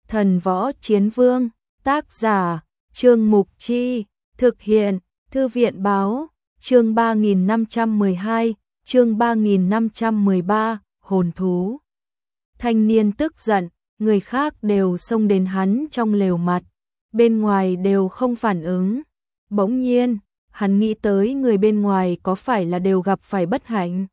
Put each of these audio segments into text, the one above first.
Thần Võ Chiến Vương, tác giả, Trương Mục Chi, thực hiện, Thư viện Báo, chương 3512, chương 3513, hồn thú. Thanh niên tức giận, người khác đều xông đến hắn trong lều mặt, bên ngoài đều không phản ứng. Bỗng nhiên, hắn nghĩ tới người bên ngoài có phải là đều gặp phải bất hạnh.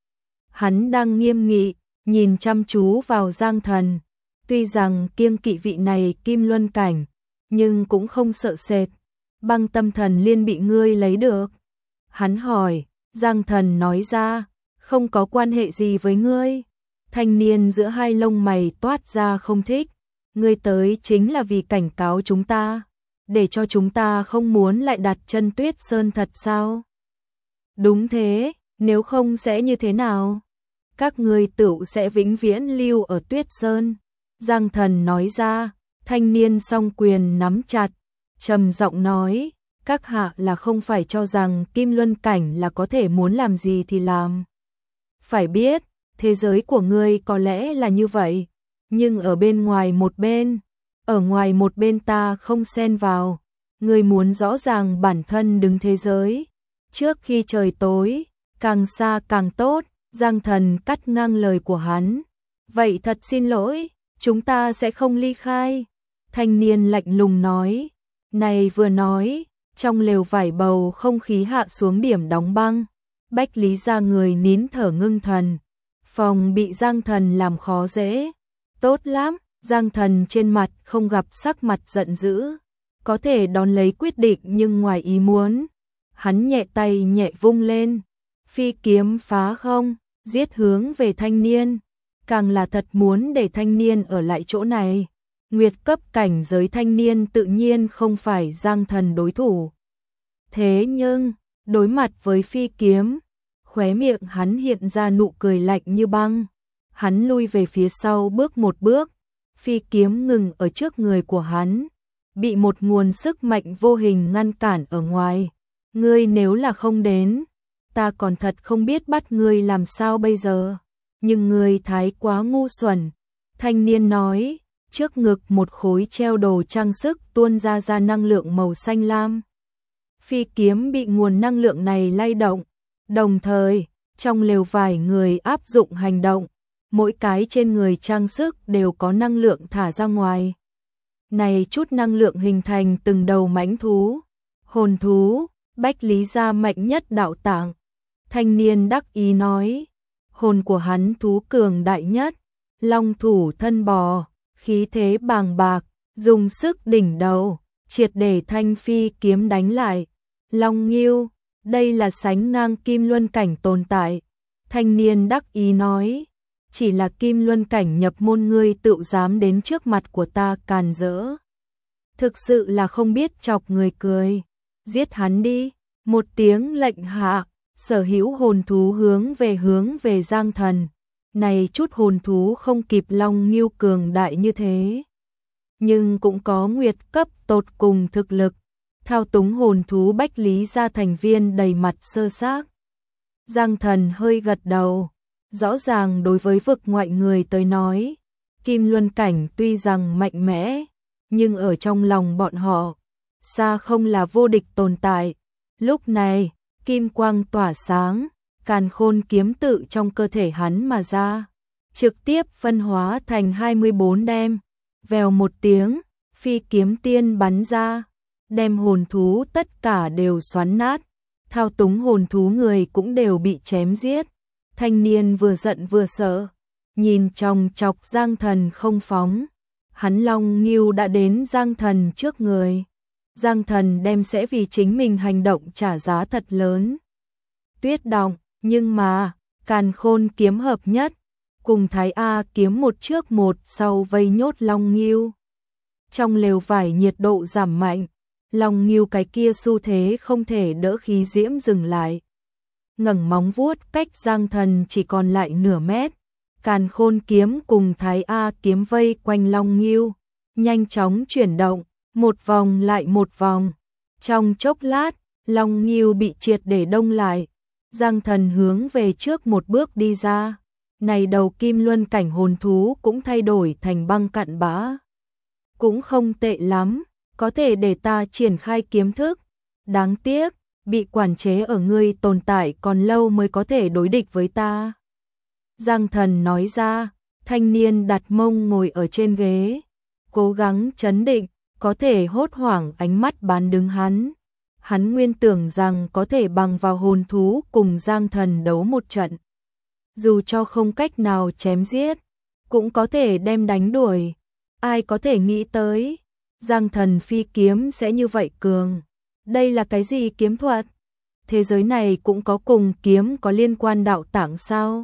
Hắn đang nghiêm nghị, nhìn chăm chú vào Giang Thần, tuy rằng kiêng kỵ vị này Kim Luân cảnh, nhưng cũng không sợ sệt. Băng tâm thần liên bị ngươi lấy được. Hắn hỏi, Giang Thần nói ra, không có quan hệ gì với ngươi. Thanh niên giữa hai lông mày toát ra không thích. Ngươi tới chính là vì cảnh cáo chúng ta, để cho chúng ta không muốn lại đặt chân Tuyết Sơn thật sao? Đúng thế, nếu không sẽ như thế nào? Các ngươi tựu sẽ vĩnh viễn lưu ở Tuyết Sơn. Giang Thần nói ra, thanh niên song quyền nắm chặt, trầm giọng nói, các hạ là không phải cho rằng Kim Luân cảnh là có thể muốn làm gì thì làm. Phải biết, thế giới của ngươi có lẽ là như vậy, nhưng ở bên ngoài một bên, ở ngoài một bên ta không xen vào. Ngươi muốn rõ ràng bản thân đứng thế giới, trước khi trời tối, càng xa càng tốt. Giang Thần cắt ngang lời của hắn. Vậy thật xin lỗi, chúng ta sẽ không ly khai. Thanh niên lạnh lùng nói. Này vừa nói, trong lều vải bầu không khí hạ xuống điểm đóng băng. Bách Lý ra người nín thở ngưng thần. Phòng bị Giang Thần làm khó dễ. Tốt lắm, Giang Thần trên mặt không gặp sắc mặt giận dữ. Có thể đón lấy quyết định nhưng ngoài ý muốn. Hắn nhẹ tay nhẹ vung lên. Phi kiếm phá không, giết hướng về thanh niên. Càng là thật muốn để thanh niên ở lại chỗ này. Nguyệt cấp cảnh giới thanh niên tự nhiên không phải Giang Thần đối thủ. Thế nhưng, đối mặt với phi kiếm, khóe miệng hắn hiện ra nụ cười lạnh như băng. Hắn lui về phía sau bước một bước, phi kiếm ngừng ở trước người của hắn, bị một nguồn sức mạnh vô hình ngăn cản ở ngoài. Ngươi nếu là không đến, ta còn thật không biết bắt ngươi làm sao bây giờ. Nhưng ngươi thái quá ngu xuẩn. Thanh niên nói, trước ngực một khối treo đồ trang sức tuôn ra năng lượng màu xanh lam. Phi kiếm bị nguồn năng lượng này lay động, đồng thời, trong lều vải người áp dụng hành động, mỗi cái trên người trang sức đều có năng lượng thả ra ngoài. Này chút năng lượng hình thành từng đầu mãnh thú, hồn thú, Bách Lý gia mạnh nhất đạo tạng. Thanh niên đắc ý nói, hồn của hắn thú cường đại nhất, long thủ thân bò, khí thế bàng bạc, dùng sức đỉnh đầu, triệt để thanh phi kiếm đánh lại. Long Ngưu, đây là sánh ngang Kim Luân cảnh tồn tại. Thanh niên đắc ý nói, chỉ là Kim Luân cảnh nhập môn ngươi tự dám đến trước mặt của ta càn rỡ. Thực sự là không biết chọc người cười. Giết hắn đi. Một tiếng lệnh hạ, sở hữu hồn thú hướng về Giang Thần. Này chút hồn thú không kịp Long Ngưu cường đại như thế, nhưng cũng có nguyệt cấp tột cùng thực lực. Thao túng hồn thú Bách Lý gia thành viên đầy mặt sơ xác. Giang Thần hơi gật đầu. Rõ ràng đối với vực ngoại người tới nói, Kim Luân cảnh tuy rằng mạnh mẽ, nhưng ở trong lòng bọn họ, xa không là vô địch tồn tại. Lúc này, kim quang tỏa sáng, càn khôn kiếm tự trong cơ thể hắn mà ra, trực tiếp phân hóa thành 24 đem. Vèo một tiếng, phi kiếm tiên bắn ra, đem hồn thú tất cả đều xoắn nát, thao túng hồn thú người cũng đều bị chém giết. Thanh niên vừa giận vừa sợ, nhìn chòng chọc Giang Thần không phóng. Hắn Long Ngưu đã đến Giang Thần trước người. Giang Thần đem sẽ vì chính mình hành động trả giá thật lớn. Tuyết Động, nhưng mà, càn khôn kiếm hợp nhất, cùng Thái A kiếm một trước một sau vây nhốt Long Ngưu. Trong lều vải nhiệt độ giảm mạnh, Long Ngưu cái kia xu thế không thể đỡ khí diễm dừng lại. Ngẩng móng vuốt cách Giang Thần chỉ còn lại nửa mét. Càn khôn kiếm cùng Thái A kiếm vây quanh Long Ngưu, nhanh chóng chuyển động, một vòng lại một vòng. Trong chốc lát, Long Ngưu bị triệt để đông lại. Giang Thần hướng về trước một bước đi ra. Này đầu Kim Luân cảnh hồn thú cũng thay đổi thành băng cặn bã. cũng không tệ lắm, có thể để ta triển khai kiếm thức. Đáng tiếc, bị quản chế ở ngươi tồn tại còn lâu mới có thể đối địch với ta. Giang Thần nói ra, thanh niên đặt mông ngồi ở trên ghế, cố gắng trấn định, có thể hốt hoảng ánh mắt bán đứng hắn. Hắn nguyên tưởng rằng có thể bằng vào hồn thú cùng Giang Thần đấu một trận. Dù cho không cách nào chém giết, cũng có thể đem đánh đuổi. Ai có thể nghĩ tới, Giang Thần phi kiếm sẽ như vậy cường. Đây là cái gì kiếm thuật? Thế giới này cũng có cùng kiếm có liên quan đạo tạng sao?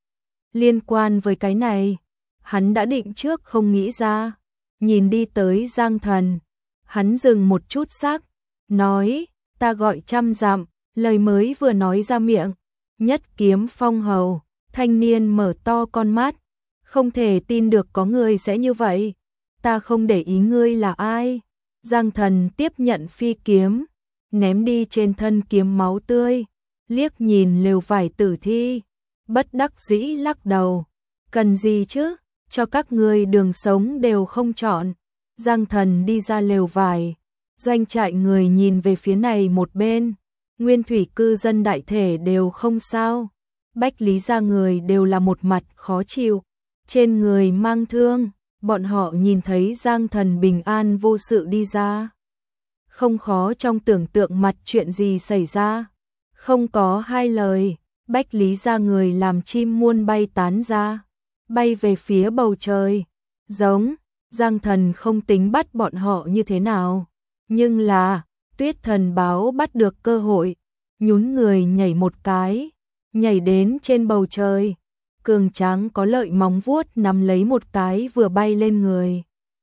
Liên quan với cái này, hắn đã định trước không nghĩ ra. Nhìn đi tới Giang Thần, hắn dừng một chút sắc, nói, ta gọi trăm dặm, lời mới vừa nói ra miệng. Nhất kiếm phong hầu, thanh niên mở to con mắt, không thể tin được có người sẽ như vậy. Ta không để ý ngươi là ai. Giang Thần tiếp nhận phi kiếm, ném đi trên thân kiếm máu tươi, liếc nhìn lều vải tử thi, bất đắc dĩ lắc đầu. Cần gì chứ, cho các ngươi đường sống đều không chọn. Giang Thần đi ra lều vải, doanh trại người nhìn về phía này một bên, nguyên thủy cư dân đại thể đều không sao. Bách Lý gia người đều là một mặt khó chịu, trên người mang thương, bọn họ nhìn thấy Giang Thần bình an vô sự đi ra. Không khó trong tưởng tượng mặt chuyện gì xảy ra. Không có hai lời, Bách Lý gia người làm chim muôn bay tán ra, bay về phía bầu trời. Giống, Giang Thần không tính bắt bọn họ như thế nào. Nhưng là, Tuyết Thần báo bắt được cơ hội, nhún người nhảy một cái, nhảy đến trên bầu trời. Cường tráng có lợi móng vuốt nắm lấy một cái vừa bay lên người.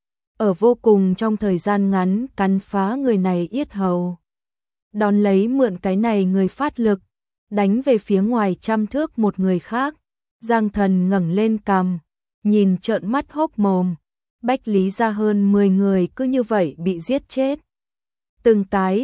Ở vô cùng trong thời gian ngắn cắn phá người này yết hầu. Đón lấy mượn cái này người phát lực, đánh về phía ngoài trăm thước một người khác. Giang Thần ngẩng lên cằm, nhìn trợn mắt hốc mồm. Bách Lý gia hơn 10 người cứ như vậy bị giết chết. Từng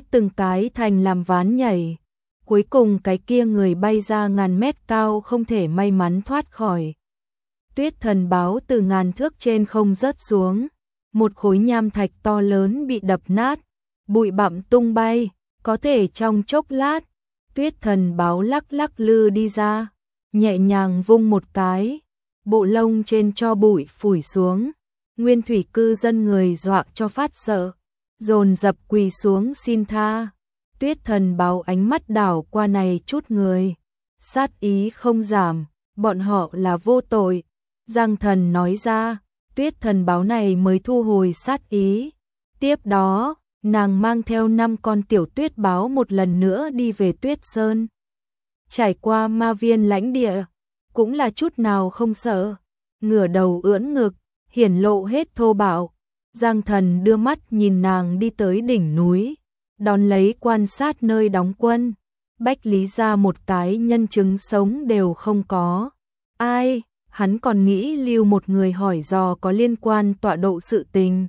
cái thành làm ván nhảy. Cuối cùng cái kia người bay ra ngàn mét cao không thể may mắn thoát khỏi. Tuyết Thần báo từ ngàn thước trên không rớt xuống. Một khối nham thạch to lớn bị đập nát, bụi bặm tung bay, có thể trong chốc lát. Tuyết Thần báo lắc lắc lư đi ra, nhẹ nhàng vung một cái, bộ lông trên cho bụi phủi xuống. Nguyên thủy cư dân người dọa cho phát sợ, dồn dập quỳ xuống xin tha. Tuyết Thần báo ánh mắt đảo qua này chút người, sát ý không giảm, bọn họ là vô tội. Giang Thần nói ra, Tuyết Thần báo này mới thu hồi sát ý. Tiếp đó, nàng mang theo 5 con tiểu tuyết báo một lần nữa đi về Tuyết Sơn. Trải qua ma viên lãnh địa, cũng là chút nào không sợ, ngửa đầu ưỡn ngực, hiển lộ hết thô bạo. Giang Thần đưa mắt nhìn nàng đi tới đỉnh núi, đón lấy quan sát nơi đóng quân. Bách Lý gia một cái nhân chứng sống đều không có. Ai, hắn còn nghĩ lưu một người hỏi dò có liên quan tọa độ sự tình.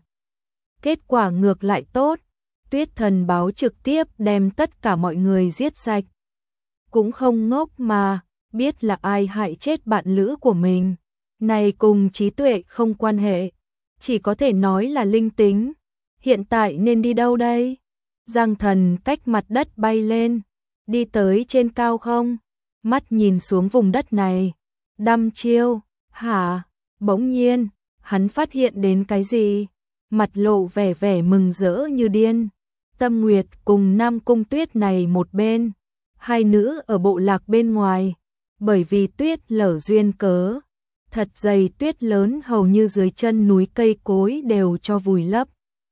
Kết quả ngược lại tốt, Tuyết Thần báo trực tiếp đem tất cả mọi người giết sạch. Cũng không ngốc mà, biết là ai hại chết bạn lữ của mình. Này cùng trí tuệ không quan hệ, chỉ có thể nói là linh tính. Hiện tại nên đi đâu đây? Giang Thần cách mặt đất bay lên, đi tới trên cao không? Mắt nhìn xuống vùng đất này. Đăm chiêu, hả? Bỗng nhiên, hắn phát hiện đến cái gì? Mặt lộ vẻ mừng rỡ như điên. Tâm Nguyệt cùng Nam Cung Tuyết này một bên, hai nữ ở bộ lạc bên ngoài. Bởi vì tuyết lở duyên cớ, thật dày tuyết lớn hầu như dưới chân núi cây cối đều cho vùi lấp.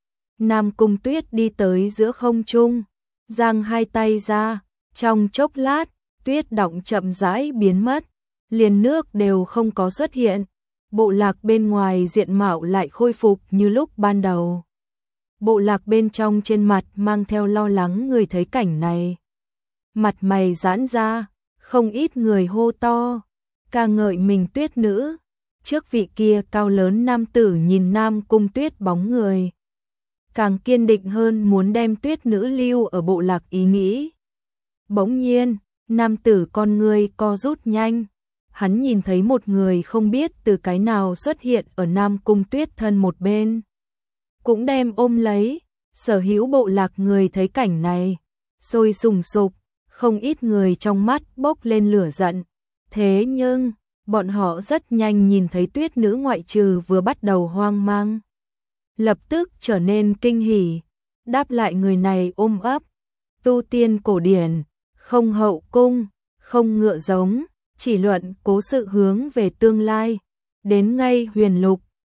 Nam Cung Tuyết đi tới giữa không trung, giang hai tay ra, trong chốc lát, tuyết đọng chậm rãi biến mất, liền nước đều không có xuất hiện. Bộ lạc bên ngoài diện mạo lại khôi phục như lúc ban đầu. Bộ lạc bên trong trên mặt mang theo lo lắng người thấy cảnh này. Mặt mày giãn ra, không ít người hô to, ca ngợi mình Tuyết nữ. Trước vị kia cao lớn nam tử nhìn Nam Cung Tuyết bóng người, càng kiên định hơn muốn đem Tuyết nữ lưu ở bộ lạc ý nghĩ. Bỗng nhiên, nam tử con người co rút nhanh, hắn nhìn thấy một người không biết từ cái nào xuất hiện ở Nam Cung Tuyết thân một bên. cũng đem ôm lấy. Sở hữu bộ lạc người thấy cảnh này, sôi sùng sục, không ít người trong mắt bốc lên lửa giận. Thế nhưng, bọn họ rất nhanh nhìn thấy Tuyết nữ ngoại trừ vừa bắt đầu hoang mang, lập tức trở nên kinh hỉ, đáp lại người này ôm ấp. Tu tiên cổ điển, không hậu cung, không ngựa giống, chỉ luận cố sự hướng về tương lai. Đến ngay huyền lục,